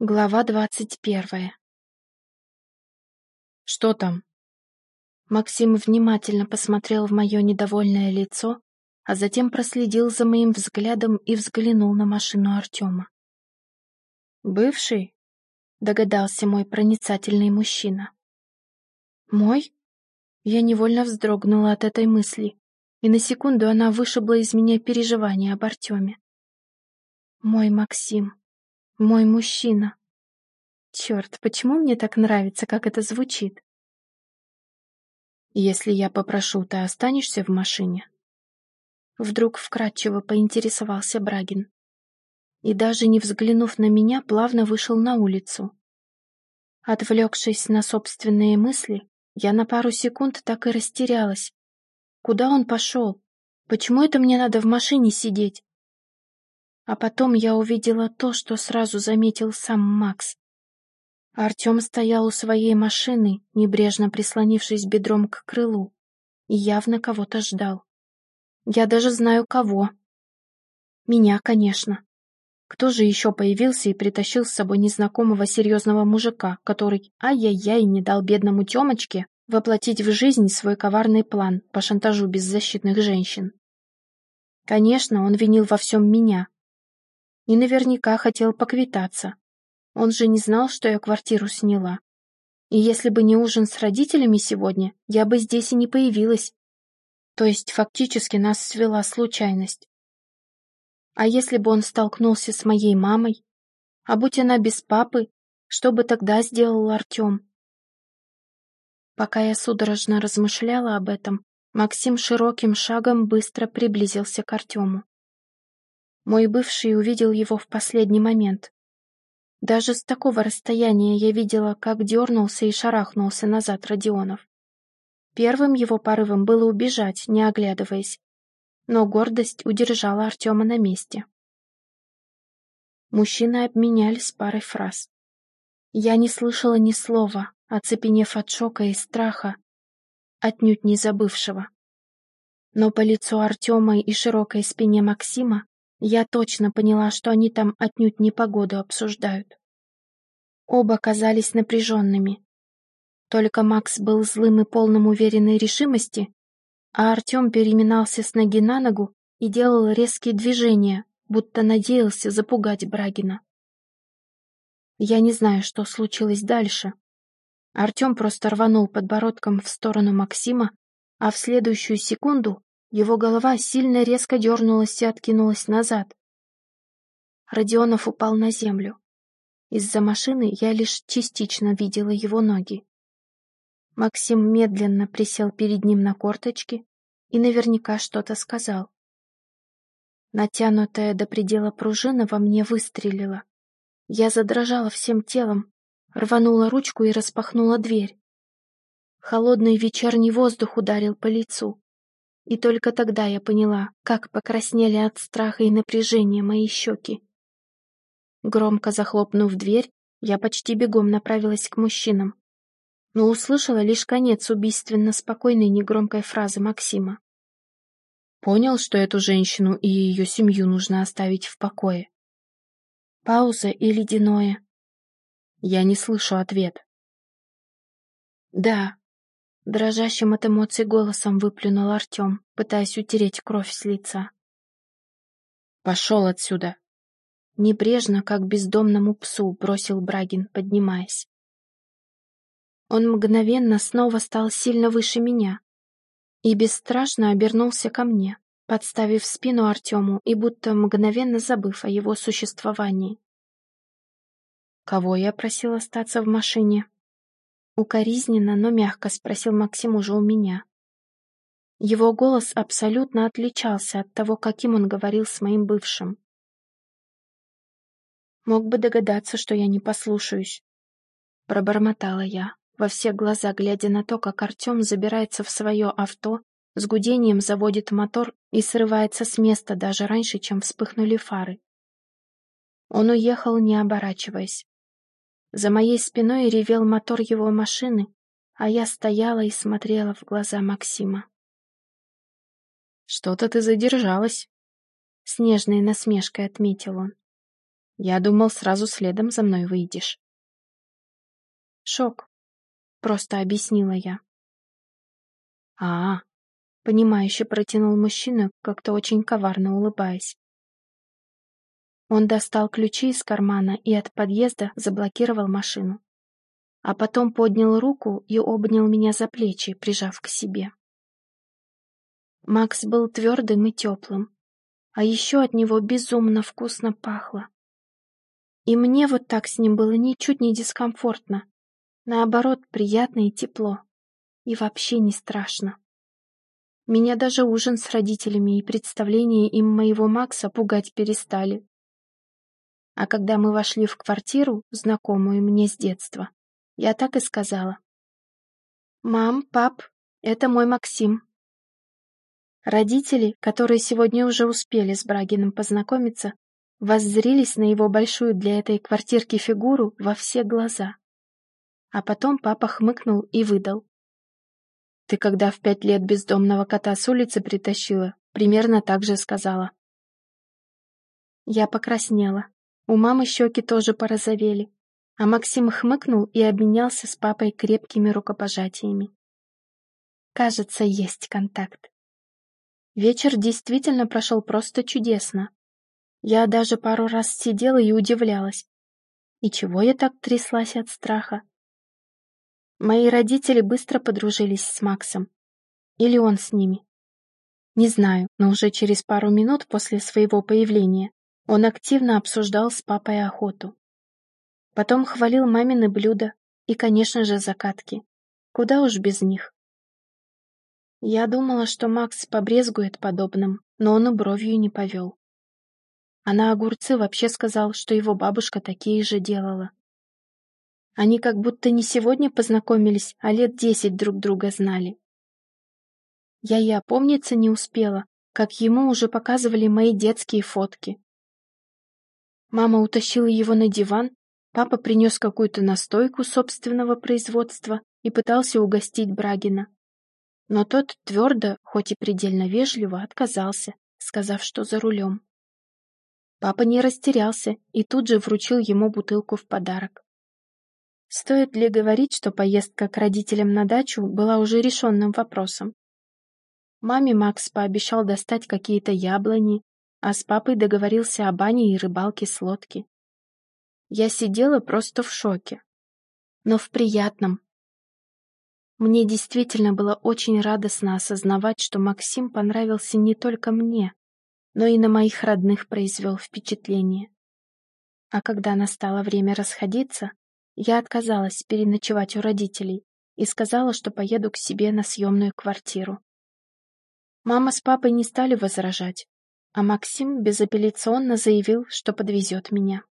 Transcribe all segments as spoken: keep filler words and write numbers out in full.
Глава двадцать первая. «Что там?» Максим внимательно посмотрел в мое недовольное лицо, а затем проследил за моим взглядом и взглянул на машину Артема. «Бывший?» — догадался мой проницательный мужчина. «Мой?» Я невольно вздрогнула от этой мысли, и на секунду она вышибла из меня переживания об Артеме. «Мой Максим, мой мужчина». Черт, почему мне так нравится, как это звучит? «Если я попрошу, ты останешься в машине?» Вдруг вкратчиво поинтересовался Брагин. И даже не взглянув на меня, плавно вышел на улицу. Отвлекшись на собственные мысли, я на пару секунд так и растерялась. Куда он пошел? Почему это мне надо в машине сидеть? А потом я увидела то, что сразу заметил сам Макс. Артем стоял у своей машины, небрежно прислонившись бедром к крылу, и явно кого-то ждал. Я даже знаю, кого. Меня, конечно. Кто же еще появился и притащил с собой незнакомого серьезного мужика, который, ай-яй-яй, не дал бедному Темочке воплотить в жизнь свой коварный план по шантажу беззащитных женщин? Конечно, он винил во всем меня. И наверняка хотел поквитаться. Он же не знал, что я квартиру сняла. И если бы не ужин с родителями сегодня, я бы здесь и не появилась. То есть фактически нас свела случайность. А если бы он столкнулся с моей мамой? А будь она без папы, что бы тогда сделал Артем? Пока я судорожно размышляла об этом, Максим широким шагом быстро приблизился к Артему. Мой бывший увидел его в последний момент. Даже с такого расстояния я видела, как дернулся и шарахнулся назад Родионов. Первым его порывом было убежать, не оглядываясь, но гордость удержала Артема на месте. Мужчины обменялись парой фраз. Я не слышала ни слова, оцепенев от шока и страха, отнюдь не забывшего. Но по лицу Артема и широкой спине Максима я точно поняла, что они там отнюдь не погоду обсуждают. Оба казались напряженными. Только Макс был злым и полным уверенной решимости, а Артем переминался с ноги на ногу и делал резкие движения, будто надеялся запугать Брагина. Я не знаю, что случилось дальше. Артем просто рванул подбородком в сторону Максима, а в следующую секунду его голова сильно резко дернулась и откинулась назад. Родионов упал на землю. Из-за машины я лишь частично видела его ноги. Максим медленно присел перед ним на корточки и наверняка что-то сказал. Натянутая до предела пружина во мне выстрелила. Я задрожала всем телом, рванула ручку и распахнула дверь. Холодный вечерний воздух ударил по лицу. И только тогда я поняла, как покраснели от страха и напряжения мои щеки. Громко захлопнув дверь, я почти бегом направилась к мужчинам, но услышала лишь конец убийственно спокойной негромкой фразы Максима. Понял, что эту женщину и ее семью нужно оставить в покое. Пауза и ледяное. Я не слышу ответ. Да, дрожащим от эмоций голосом выплюнул Артем, пытаясь утереть кровь с лица. Пошел отсюда. Небрежно, как бездомному псу, бросил Брагин, поднимаясь. Он мгновенно снова стал сильно выше меня и бесстрашно обернулся ко мне, подставив спину Артему и будто мгновенно забыв о его существовании. «Кого я просил остаться в машине?» Укоризненно, но мягко спросил Максим уже у меня. Его голос абсолютно отличался от того, каким он говорил с моим бывшим. «Мог бы догадаться, что я не послушаюсь», — пробормотала я, во все глаза глядя на то, как Артем забирается в свое авто, с гудением заводит мотор и срывается с места даже раньше, чем вспыхнули фары. Он уехал, не оборачиваясь. За моей спиной ревел мотор его машины, а я стояла и смотрела в глаза Максима. «Что-то ты задержалась», — с нежной насмешкой отметил он. Я думал, сразу следом за мной выйдешь. Шок, просто объяснила я. А, понимающе протянул мужчина, как-то очень коварно улыбаясь. Он достал ключи из кармана и от подъезда заблокировал машину. А потом поднял руку и обнял меня за плечи, прижав к себе. Макс был твердым и теплым, а еще от него безумно вкусно пахло. И мне вот так с ним было ничуть не дискомфортно, наоборот, приятно и тепло, и вообще не страшно. Меня даже ужин с родителями и представление им моего Макса пугать перестали. А когда мы вошли в квартиру, знакомую мне с детства, я так и сказала. «Мам, пап, это мой Максим». Родители, которые сегодня уже успели с Брагиным познакомиться, воззрились на его большую для этой квартирки фигуру во все глаза. А потом папа хмыкнул и выдал. «Ты когда в пять лет бездомного кота с улицы притащила, примерно так же сказала». Я покраснела. У мамы щеки тоже порозовели. А Максим хмыкнул и обменялся с папой крепкими рукопожатиями. Кажется, есть контакт. Вечер действительно прошел просто чудесно. Я даже пару раз сидела и удивлялась. И чего я так тряслась от страха? Мои родители быстро подружились с Максом. Или он с ними. Не знаю, но уже через пару минут после своего появления он активно обсуждал с папой охоту. Потом хвалил мамины блюда и, конечно же, закатки. Куда уж без них. Я думала, что Макс побрезгует подобным, но он и бровью не повел. А на огурцы вообще сказал, что его бабушка такие же делала. Они как будто не сегодня познакомились, а лет десять друг друга знали. Я и опомниться не успела, как ему уже показывали мои детские фотки. Мама утащила его на диван, папа принес какую-то настойку собственного производства и пытался угостить Брагина. Но тот твердо, хоть и предельно вежливо, отказался, сказав, что за рулем. Папа не растерялся и тут же вручил ему бутылку в подарок. Стоит ли говорить, что поездка к родителям на дачу была уже решенным вопросом? Маме Макс пообещал достать какие-то яблони, а с папой договорился о бане и рыбалке с лодки. Я сидела просто в шоке, но в приятном. Мне действительно было очень радостно осознавать, что Максим понравился не только мне, но и на моих родных произвел впечатление. А когда настало время расходиться, я отказалась переночевать у родителей и сказала, что поеду к себе на съемную квартиру. Мама с папой не стали возражать, а Максим безапелляционно заявил, что подвезет меня.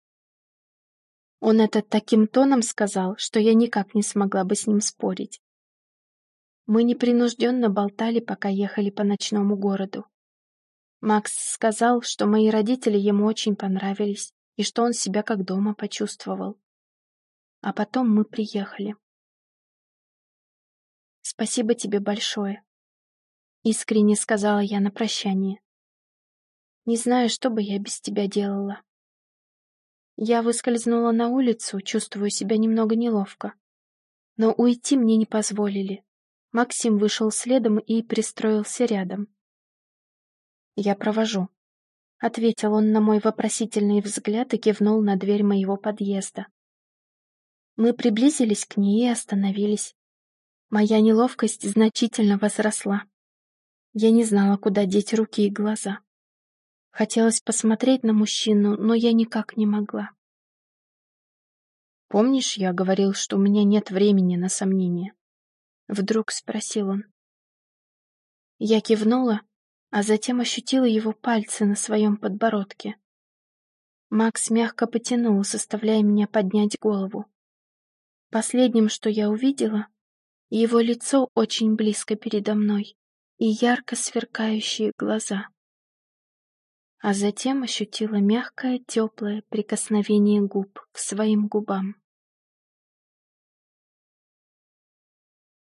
Он это таким тоном сказал, что я никак не смогла бы с ним спорить. Мы непринужденно болтали, пока ехали по ночному городу. Макс сказал, что мои родители ему очень понравились и что он себя как дома почувствовал. А потом мы приехали. «Спасибо тебе большое», — искренне сказала я на прощание. «Не знаю, что бы я без тебя делала». Я выскользнула на улицу, чувствую себя немного неловко. Но уйти мне не позволили. Максим вышел следом и пристроился рядом. «Я провожу», — ответил он на мой вопросительный взгляд и кивнул на дверь моего подъезда. Мы приблизились к ней и остановились. Моя неловкость значительно возросла. Я не знала, куда деть руки и глаза. Хотелось посмотреть на мужчину, но я никак не могла. «Помнишь, я говорил, что у меня нет времени на сомнения?» Вдруг спросил он. Я кивнула, а затем ощутила его пальцы на своем подбородке. Макс мягко потянул, заставляя меня поднять голову. Последним, что я увидела, его лицо очень близко передо мной и ярко сверкающие глаза. А затем ощутила мягкое, теплое прикосновение губ к своим губам.